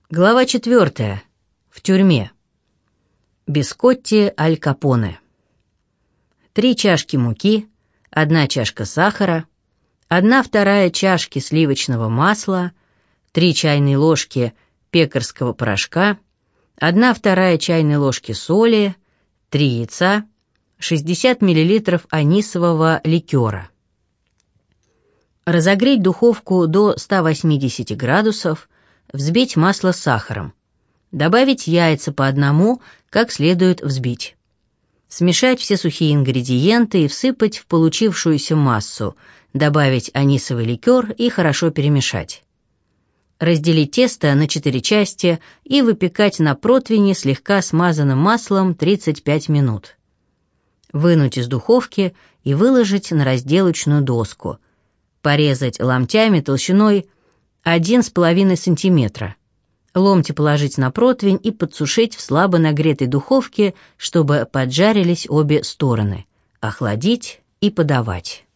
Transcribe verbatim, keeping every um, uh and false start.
Глава четвертая. В тюрьме. Бискотти аль Капоне. Три чашки муки, одна чашка сахара, одна вторая чашки сливочного масла, три чайные ложки пекарского порошка, одна вторая чайной ложки соли, три яйца, шестьдесят миллилитров анисового ликера. Разогреть духовку до ста восьмидесяти градусов, взбить масло с сахаром. Добавить яйца по одному, как следует взбить. Смешать все сухие ингредиенты и всыпать в получившуюся массу, добавить анисовый ликер и хорошо перемешать. Разделить тесто на четыре части и выпекать на противне слегка смазанным маслом тридцать пять минут. Вынуть из духовки и выложить на разделочную доску. Порезать ломтями толщиной один с половиной сантиметра. Ломти положить на противень и подсушить в слабо нагретой духовке, чтобы поджарились обе стороны. Охладить и подавать.